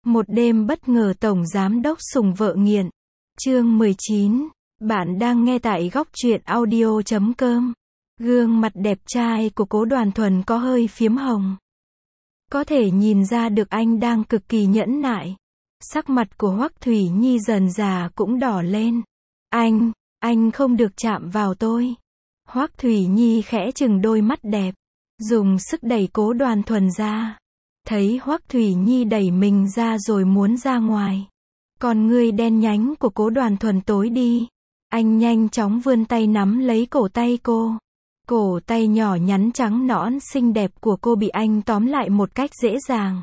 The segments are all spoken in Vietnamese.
Một đêm bất ngờ tổng giám đốc sủng vợ nghiện. Chương 19. Bạn đang nghe tại góc truyện audio.com. Gương mặt đẹp trai của Cố Đoàn Thuần có hơi phiếm hồng. Có thể nhìn ra được anh đang cực kỳ nhẫn nại. Sắc mặt của Hoắc Thủy Nhi dần dà cũng đỏ lên. Anh không được chạm vào tôi. Hoắc Thủy Nhi khẽ chừng đôi mắt đẹp, dùng sức đẩy Cố Đoàn Thuần ra. Thấy Hoắc Thủy Nhi đẩy mình ra rồi muốn ra ngoài. Con ngươi đen nhánh của Cố Đoàn Thuần tối đi. Anh nhanh chóng vươn tay nắm lấy cổ tay cô. Cổ tay nhỏ nhắn trắng nõn xinh đẹp của cô bị anh tóm lại một cách dễ dàng.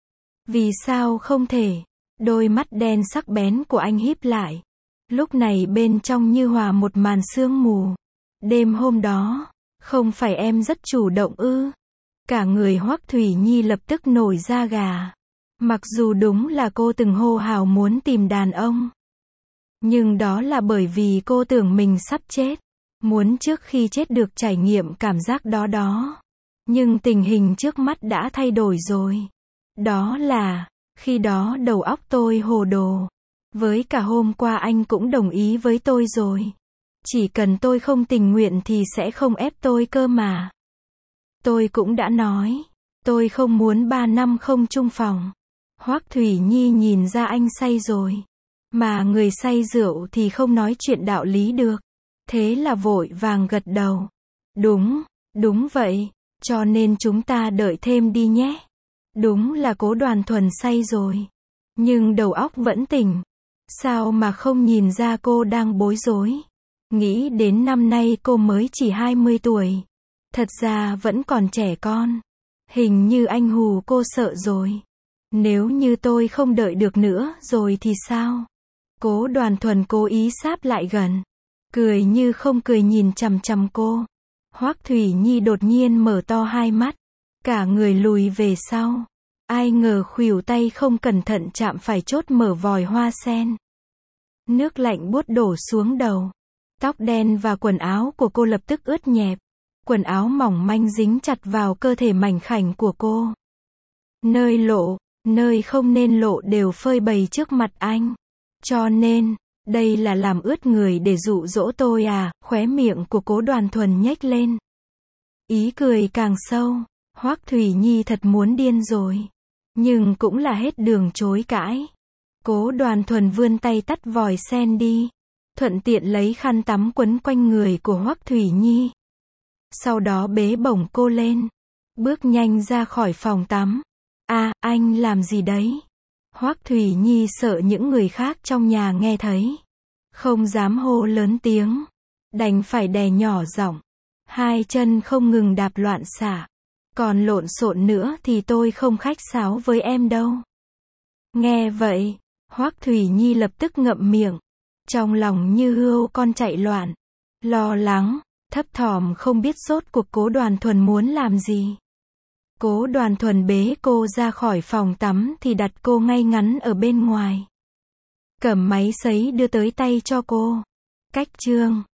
Vì sao không thể? Đôi mắt đen sắc bén của anh híp lại. Lúc này bên trong như hòa một màn sương mù. Đêm hôm đó, không phải em rất chủ động ư? Cả người Hoắc Thủy Nhi lập tức nổi da gà. Mặc dù đúng là cô từng hô hào muốn tìm đàn ông. Nhưng đó là bởi vì cô tưởng mình sắp chết. Muốn trước khi chết được trải nghiệm cảm giác đó. Nhưng tình hình trước mắt đã thay đổi rồi. Đó là, khi đó đầu óc tôi hồ đồ. Với cả hôm qua anh cũng đồng ý với tôi rồi. Chỉ cần tôi không tình nguyện thì sẽ không ép tôi cơ mà. Tôi cũng đã nói, tôi không muốn 3 năm không chung phòng. Hoắc Thủy Nhi nhìn ra anh say rồi. Mà người say rượu thì không nói chuyện đạo lý được. Thế là vội vàng gật đầu. Đúng vậy, cho nên chúng ta đợi thêm đi nhé. Đúng là Cố Đoàn Thuần say rồi. Nhưng đầu óc vẫn tỉnh. Sao mà không nhìn ra cô đang bối rối. Nghĩ đến năm nay cô mới chỉ 20 tuổi. Thật ra vẫn còn trẻ con. Hình như anh hù cô sợ rồi. Nếu như tôi không đợi được nữa rồi thì sao? Cố Đoàn Thuần cố ý sáp lại gần. Cười như không cười nhìn chằm chằm cô. Hoắc Thủy Nhi đột nhiên mở to hai mắt. Cả người lùi về sau. Ai ngờ khuỷu tay không cẩn thận chạm phải chốt mở vòi hoa sen. Nước lạnh buốt đổ xuống đầu. Tóc đen và quần áo của cô lập tức ướt nhẹp. Quần áo mỏng manh dính chặt vào cơ thể mảnh khảnh của cô. Nơi không nên lộ đều phơi bày trước mặt anh. Cho nên, đây là làm ướt người để dụ dỗ tôi à? Khóe miệng của Cố Đoàn Thuần nhếch lên. Ý cười càng sâu. Hoắc Thủy Nhi thật muốn điên rồi. Nhưng cũng là hết đường chối cãi. Cố Đoàn Thuần vươn tay tắt vòi sen đi. Thuận tiện lấy khăn tắm quấn quanh người của Hoắc Thủy Nhi. Sau đó bế bổng cô lên. Bước nhanh ra khỏi phòng tắm. Anh làm gì đấy? Hoắc Thủy Nhi sợ những người khác trong nhà nghe thấy. Không dám hô lớn tiếng. Đành phải đè nhỏ giọng. Hai chân không ngừng đạp loạn xạ. Còn lộn xộn nữa thì tôi không khách sáo với em đâu. Nghe vậy, Hoắc Thủy Nhi lập tức ngậm miệng. Trong lòng như hươu con chạy loạn. Lo lắng, thấp thỏm không biết rốt cuộc Cố Đoàn Thuần muốn làm gì. Cố Đoàn Thuần bế cô ra khỏi phòng tắm thì đặt cô ngay ngắn ở bên ngoài. Cầm máy sấy đưa tới tay cho cô. Cách chương